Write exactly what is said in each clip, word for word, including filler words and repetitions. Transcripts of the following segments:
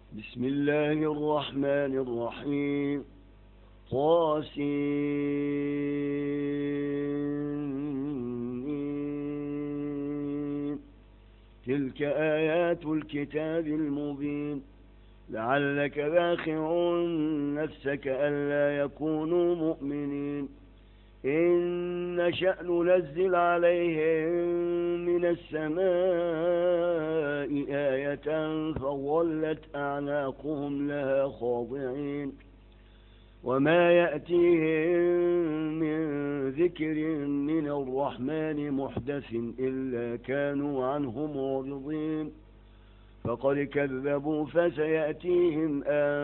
بسم الله الرحمن الرحيم. طاسين. تلك آيات الكتاب المبين. لعلك باخع نفسك ألا يكونوا مؤمنين. إن نشأ ننزل عليهم من السماء آية فظلت أعناقهم لها خاضعين. وما يأتيهم من ذكر من الرحمن محدث إلا كانوا عنه معرضين. فقد كذبوا فسيأتيهم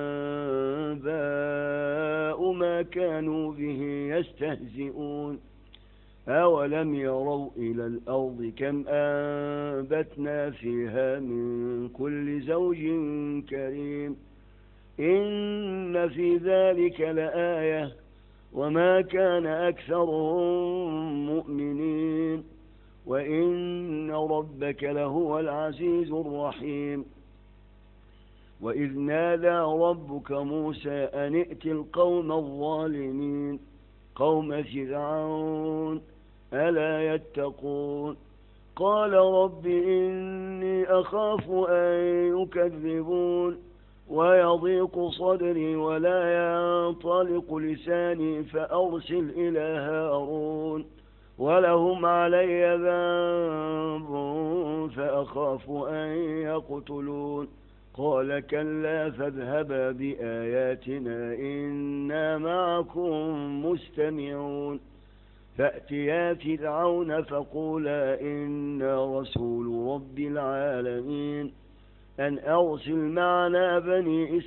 أنباء ما كانوا به يستهزئون. أولم يروا إلى الأرض كم أنبتنا فيها من كل زوج كريم. إن في ذلك لآية وما كان أكثرهم مؤمنين وإن ربك لهو العزيز الرحيم. وإذ نادى ربك موسى أن ائت القوم الظالمين قوم فرعون ألا يتقون. قال رب إني أخاف أن يكذبون ويضيق صدري ولا ينطلق لساني فأرسل إلى هارون ولهم علي ذنب فأخاف أن يقتلون. قال كلا فاذهبا بآياتنا إنا معكم مستمعون. فأتيا فرعون فقولا إنا رسول رب العالمين أن أرسل معنا بني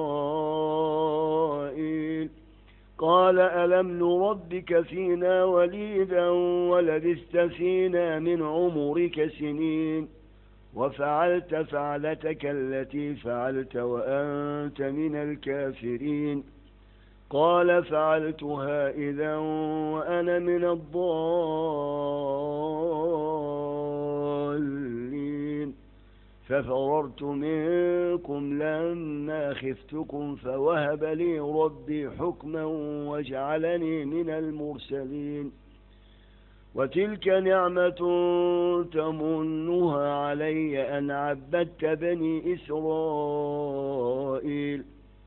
إسرائيل. قال ألم نربك فينا وليدا ولبثت فينا من عمرك سنين وفعلت فعلتك التي فعلت وأنت من الكافرين. قال فعلتها إذا وأنا من الضالين ففررت منكم لما خفتكم فوهب لي ربي حكما وجعلني من المرسلين. وتلك نعمة تمنها علي أن عبدت بني إسرائيل.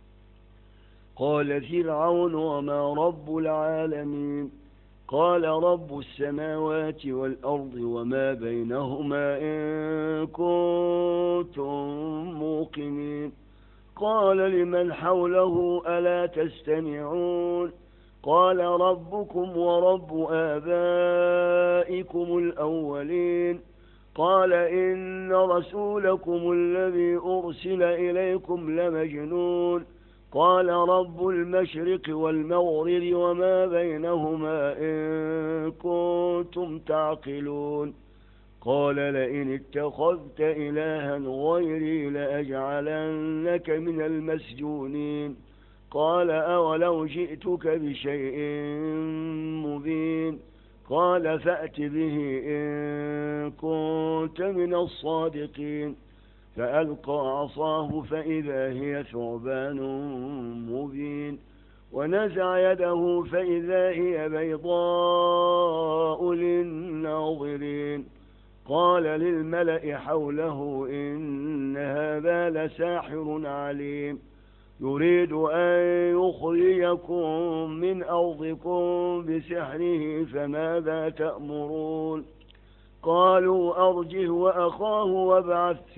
قال فرعون وما رب العالمين. قال رب السماوات والأرض وما بينهما إن كنتم موقنين. قال لمن حوله ألا تستمعون. قال ربكم ورب آبائكم الأولين. قال إن رسولكم الذي أرسل إليكم لمجنون. قال رب المشرق والمغرب وما بينهما إن كنتم تعقلون. قال لئن اتخذت إلها غيري لأجعلنك من المسجونين. قال أولو جئتك بشيء مبين. قال فأت به إن كنت من الصادقين. فألقى عصاه فإذا هي ثعبان مبين ونزع يده فإذا هي بيضاء للناظرين. قال للملأ حوله إن هذا لساحر عليم يريد أن يخرجكم من أرضكم بسحره فماذا تأمرون. قالوا أرجه وأخاه وابعث في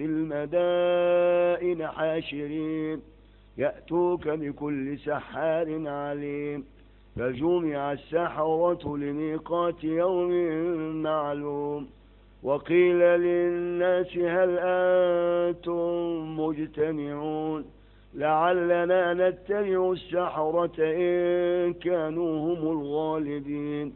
المدائن حاشرين يأتوك بكل سحار عليم. فجمع السحرة لميقات يوم معلوم. وقيل للناس هل أنتم مجتمعون لعلنا نتبع السحرة إن كانوا هم الغالبين.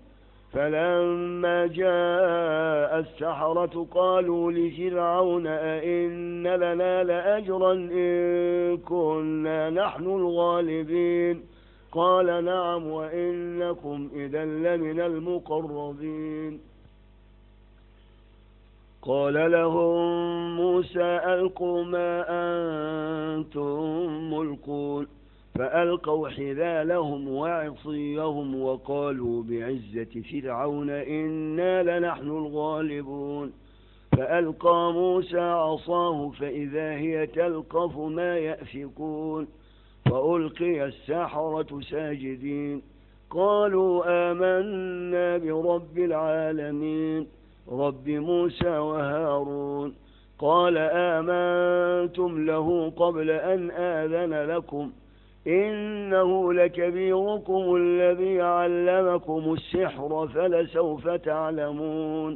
فلما جاء السحرة قالوا لفرعون أئن لنا لأجرا إن كنا نحن الغالبين. قال نعم وإنكم إذا لمن المقربين. قال لهم موسى ألقوا ما أنتم ملقون فألقوا حبالهم وعصيهم وقالوا بعزة فرعون إنا لنحن الغالبون فألقى موسى عصاه فإذا هي تلقف ما يأفكون فألقي السحرة ساجدين قالوا آمنا برب العالمين رب موسى وهارون قال آمنتم له قبل أن آذن لكم إنه لكبيركم الذي علمكم السحر فلسوف تعلمون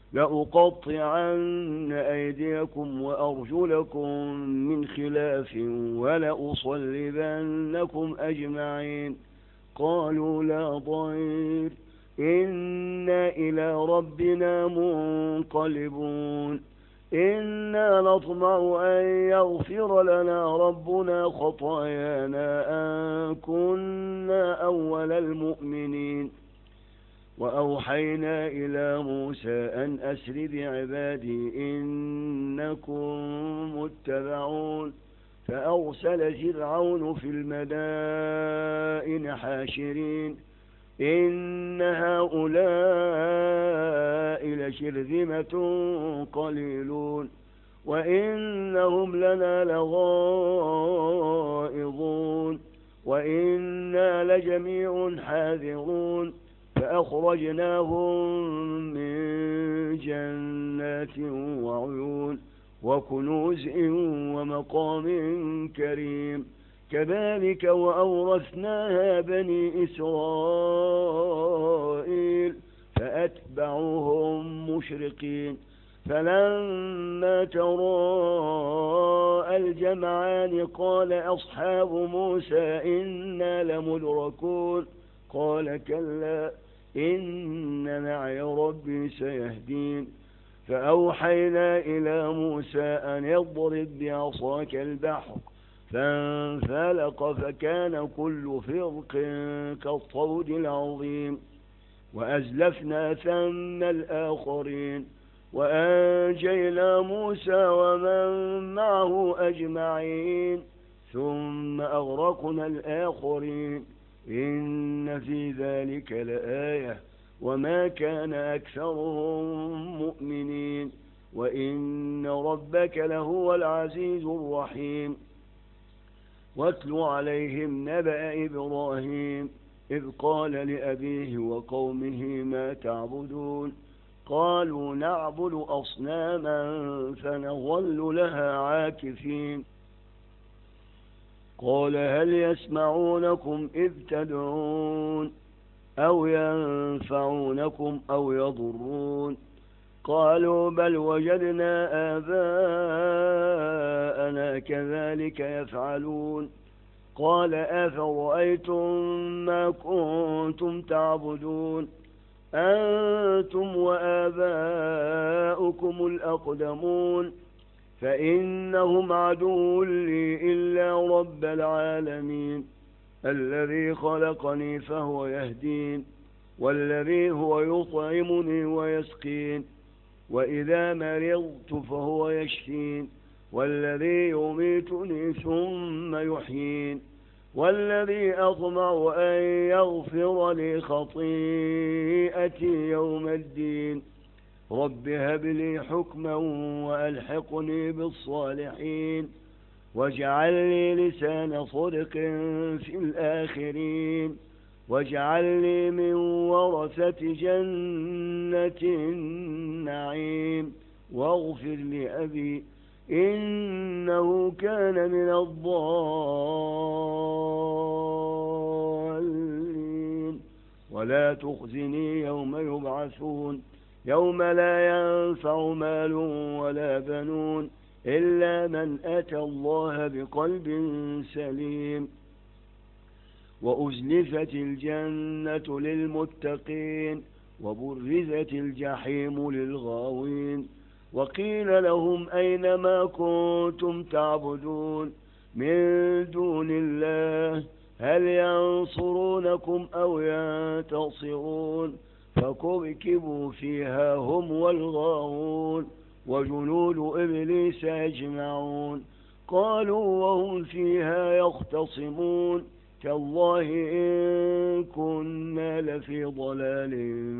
لأقطعن أيديكم وأرجلكم من خلاف ولأصلبنكم أجمعين قالوا لا ضير إنا إلى ربنا منقلبون إنا نطمع أن يغفر لنا ربنا خطايانا أن كنا أول المؤمنين وأوحينا إلى موسى أن أسر بعبادي إنكم متبعون فأرسل فرعون في المدائن حاشرين إن هؤلاء لشرذمة قليلون وإنهم لنا لغائظون وإنا لجميع حاذرون فأخرجناهم من جنات وعيون وكنوز ومقام كريم كذلك وأورثناها بني إسرائيل فأتبعوهم مشرقين فلما تراءى الجمعان قال أصحاب موسى إنا لمدركون قال كلا إن معي ربي سيهدين فأوحينا إلى موسى أن يضرب بعصاك البحر فانفلق فكان كل فرق كالطود العظيم وأزلفنا ثم الآخرين وأنجينا موسى ومن معه أجمعين ثم أغرقنا الآخرين إن في ذلك لآية وما كان أكثرهم مؤمنين وإن ربك لهو العزيز الرحيم واتل عليهم نبأ إبراهيم إذ قال لأبيه وقومه ما تعبدون قالوا نعبد أصناما فنظل لها عاكفين قال هل يسمعونكم إذ تدعون أو ينفعونكم أو يضرون قالوا بل وجدنا آباءنا كذلك يفعلون قال أفرأيتم ما كنتم تعبدون أنتم وآباؤكم الأقدمون فإنهم عدو لي إلا رب العالمين الذي خلقني فهو يهدين والذي هو يطعمني ويسقين وإذا مرضت فهو يشفين والذي يميتني ثم يحيين والذي أطمع أن يغفر لي خطيئتي يوم الدين رب هب لي حكما وألحقني بالصالحين واجعل لي لسان صدق في الآخرين واجعلني من ورثة جنة النعيم واغفر لأبي إنه كان من الضالين ولا تخزني يوم يبعثون يوم لا ينفع مال ولا بنون إلا من أتى الله بقلب سليم وأزلفت الجنة للمتقين وبرزت الجحيم للغاوين وقيل لهم أين ما كنتم تعبدون من دون الله هل ينصرونكم أو ينتصرون فكبكبوا فيها هم والغاوون وجنود إبليس أجمعون قالوا وهم فيها يختصمون تالله إن كنا لفي ضلال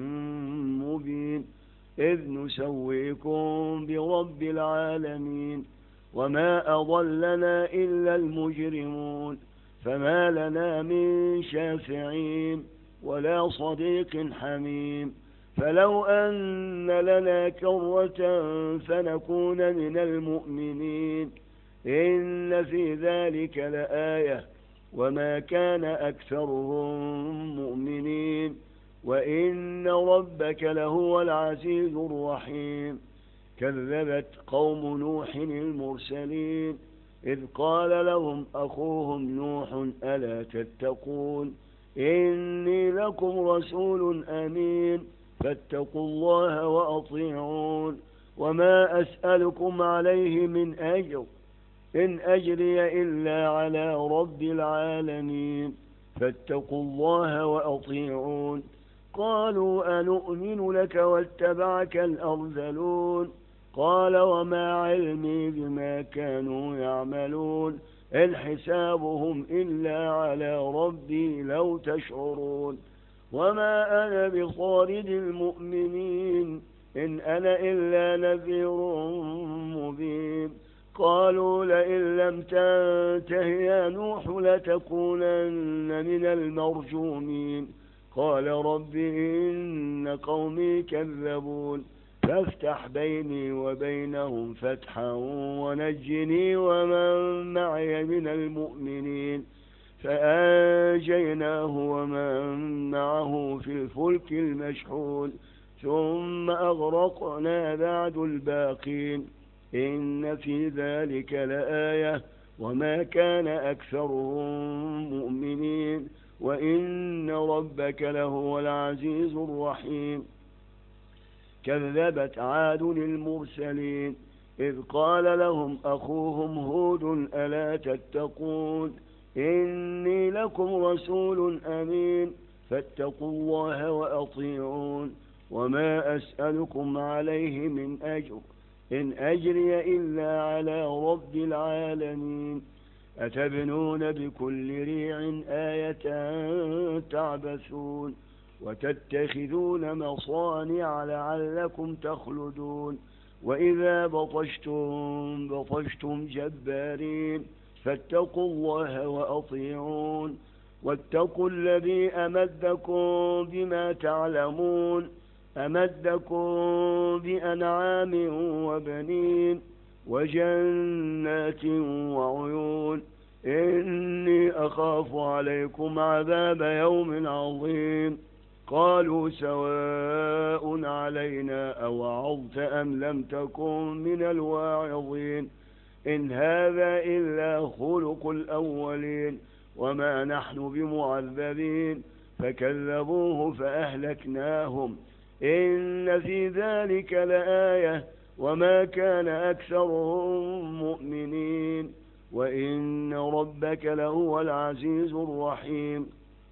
مبين إذ نسويكم برب العالمين وما أضلنا إلا المجرمون فما لنا من شافعين ولا صديق حميم فلو أن لنا كرة فنكون من المؤمنين إن في ذلك لآية وما كان أكثرهم مؤمنين وإن ربك لهو العزيز الرحيم كذبت قوم نوح المرسلين إذ قال لهم أخوهم نوح ألا تتقون إني لكم رسول أمين فاتقوا الله وأطيعون وما أسألكم عليه من أجر إن أجري إلا على رب العالمين فاتقوا الله وأطيعون قالوا أنؤمن لك واتبعك الأرذلون قال وما علمي بما كانوا يعملون إن حسابهم إلا على ربي لو تشعرون وما أنا بطارد المؤمنين إن أنا إلا نذير مبين قالوا لئن لم تنته يا نوح لتكونن من المرجومين قال رب إن قومي كذبون فافتح بيني وبينهم فتحا ونجني ومن معي من المؤمنين فأنجيناه ومن معه في الفلك المشحون ثم أغرقنا بعد الباقين إن في ذلك لآية وما كان أكثرهم مؤمنين وإن ربك لهو العزيز الرحيم كذبت عاد المرسلين إذ قال لهم أخوهم هود ألا تتقون إني لكم رسول أمين فاتقوا الله وأطيعون وما أسألكم عليه من أجر إن أجري إلا على رب العالمين أتبنون بكل ريع آية تعبثون وتتخذون مصانع لعلكم تخلدون وإذا بطشتم بطشتم جبارين فاتقوا الله وأطيعون واتقوا الذي أمدكم بما تعلمون أمدكم بأنعام وبنين وجنات وعيون إني أخاف عليكم عذاب يوم عظيم قالوا سواء علينا أوعظت أم لم تكن من الواعظين إن هذا إلا خلق الأولين وما نحن بمعذبين فكذبوه فأهلكناهم إن في ذلك لآية وما كان أكثرهم مؤمنين وإن ربك لهو العزيز الرحيم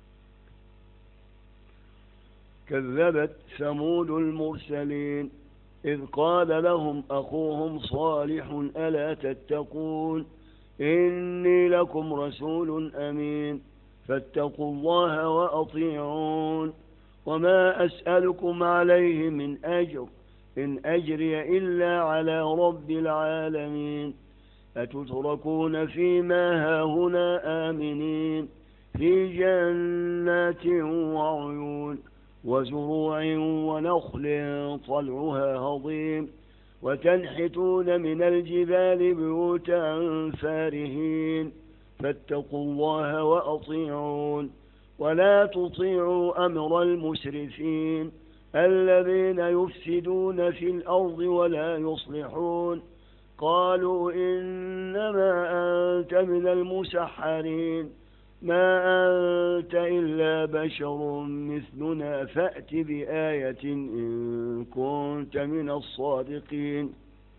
كذبت ثمود المرسلين إذ قال لهم أخوهم صالح ألا تتقون إني لكم رسول أمين فاتقوا الله وأطيعون وما أسألكم عليه من أجر إن أجري إلا على رب العالمين أتتركون فيما هاهنا آمنين في جنات وعيون وزروع ونخل طلعها هضيم وتنحتون من الجبال بيوتا فارهين فاتقوا الله وأطيعون ولا تطيعوا أمر المسرفين الذين يفسدون في الأرض ولا يصلحون قالوا إنما أنت من المسحرين ما أنت إلا بشر مثلنا فأت بآية إن كنت من الصادقين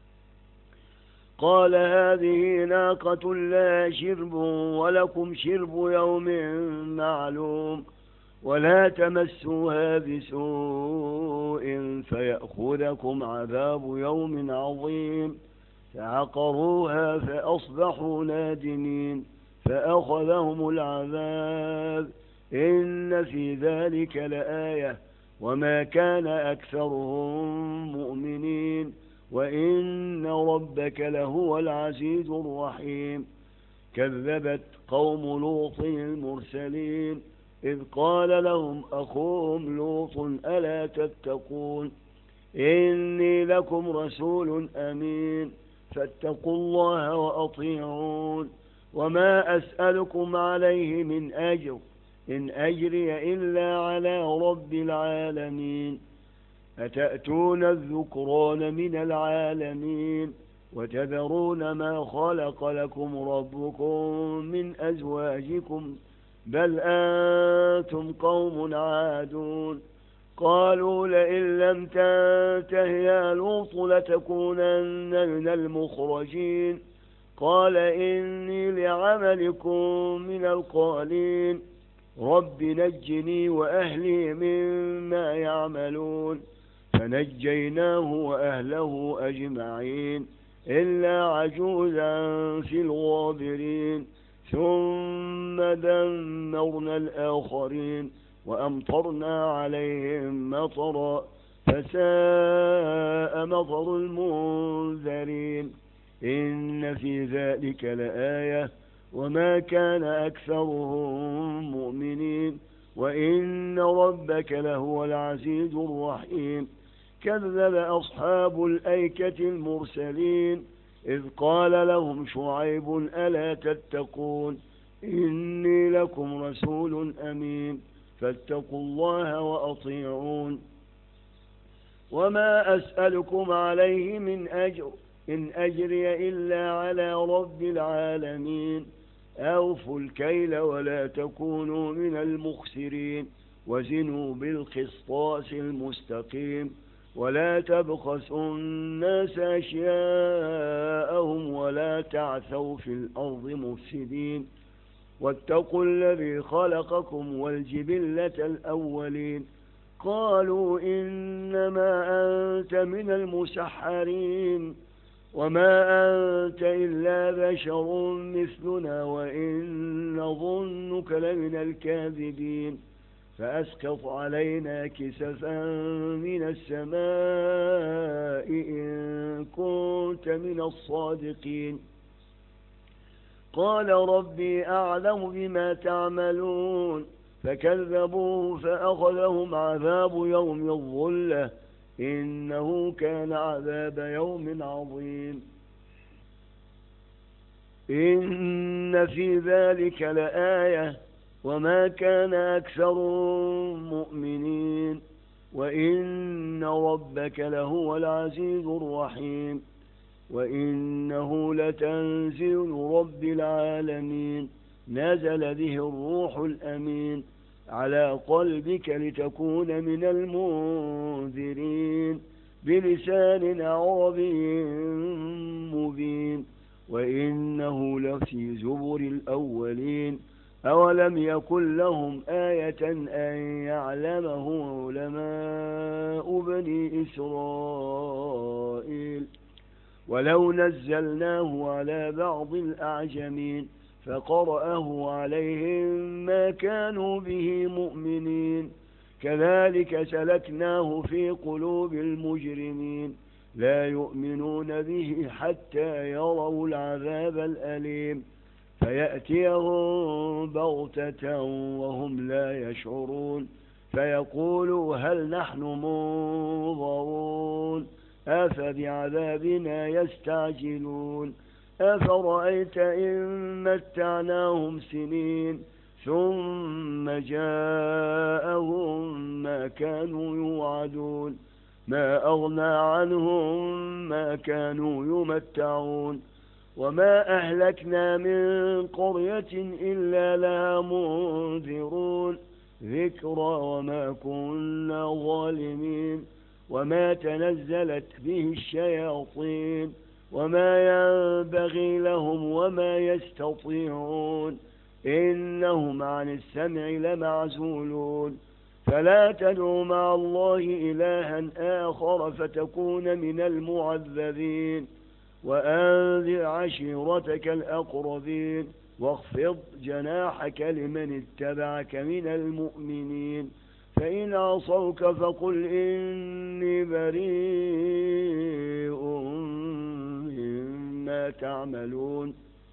قال هذه ناقة لا شرب ولكم شرب يوم معلوم ولا تمسوها بسوء فيأخذكم عذاب يوم عظيم فعقروها فأصبحوا نادمين فأخذهم العذاب إن في ذلك لآية وما كان أكثرهم مؤمنين وإن ربك لهو العزيز الرحيم كذبت قوم لوط المرسلين إذ قال لهم أخوهم لوط ألا تتقون إني لكم رسول أمين فاتقوا الله وأطيعون وما أسألكم عليه من أجر إن أجري إلا على رب العالمين أتأتون الذكران من العالمين وتذرون ما خلق لكم ربكم من أزواجكم بل أنتم قوم عادون قالوا لئن لم تنته يا لوط لتكونن من المخرجين قال إني لعملكم من القالين رب نجني وأهلي مما يعملون فنجيناه وأهله أجمعين إلا عجوزا في الغابرين ثم دمرنا الآخرين وأمطرنا عليهم مطرا فساء مطر المنذرين إن في ذلك لآية وما كان أكثرهم مؤمنين وإن ربك لهو العزيز الرحيم كذب أصحاب الأيكة المرسلين إذ قال لهم شعيب ألا تتقون إني لكم رسول أمين فاتقوا الله وأطيعون وما أسألكم عليه من أجر إن أجري إلا على رب العالمين أوفوا الكيل ولا تكونوا من المخسرين وزنوا بالقسطاس المستقيم ولا تبخسوا الناس أشياءهم ولا تعثوا في الأرض مفسدين واتقوا الذي خلقكم والجبلة الأولين قالوا إنما أنت من المسحرين وما أنت إلا بشر مثلنا وإن نظنك لمن الكاذبين فأسقط علينا كسفا من السماء إن كنت من الصادقين قال ربي أعلم بما تعملون فكذبوه فأخذهم عذاب يوم الظلة إنه كان عذاب يوم عظيم إن في ذلك لآية وما كان أكثرهم مؤمنين وإن ربك لهو العزيز الرحيم وإنه لتنزيل رب العالمين نزل به الروح الأمين على قلبك لتكون من المنذرين بلسان عربي مبين وإنه لفي زبر الأولين أولم يكن لهم آية أن يعلمه علماء بني إسرائيل ولو نزلناه على بعض الأعجمين فقرأه عليهم ما كانوا به مؤمنين كذلك سلكناه في قلوب المجرمين لا يؤمنون به حتى يروا العذاب الأليم فيأتيهم بغتة وهم لا يشعرون فيقولوا هل نحن منظرون أفبعذابنا يستعجلون أفرأيت إن متعناهم سنين ثم جاءهم ما كانوا يوعدون ما أغنى عنهم ما كانوا يمتعون وما أهلكنا من قرية إلا لها منذرون ذكرى وما كنا ظالمين وما تنزلت به الشياطين وما ينبغي لهم وما يستطيعون إنهم عن السمع لمعزولون فلا تدع مع الله إلها آخر فتكون من المعذبين وأنذر عشيرتك الأقربين واخفض جناحك لمن اتبعك من المؤمنين فإن عصوك فقل إني بريء مما تعملون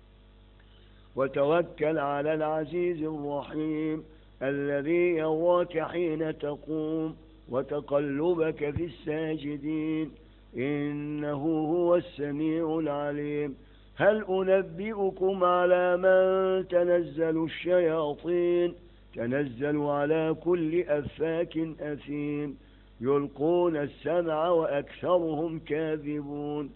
وتوكل على العزيز الرحيم الذي يراك حين تقوم وتقلبك في الساجدين إنه هو السميع العليم هل أنبئكم على من تنزل الشياطين تنزل على كل أفاك أثيم يلقون السمع وأكثرهم كاذبون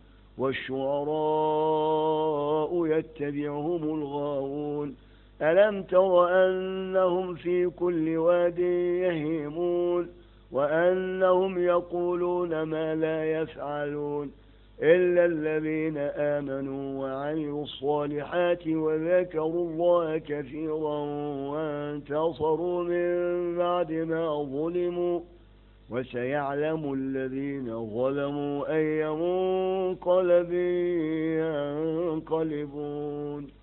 والشعراء يتبعهم الغاوون ألم تر أنهم في كل واد يهيمون وأنهم يقولون ما لا يفعلون إلا الذين آمنوا وعملوا الصالحات وذكروا الله كثيرا وانتصروا من بعد ما ظلموا وسيعلم الذين ظلموا أي منقلب ينقلبون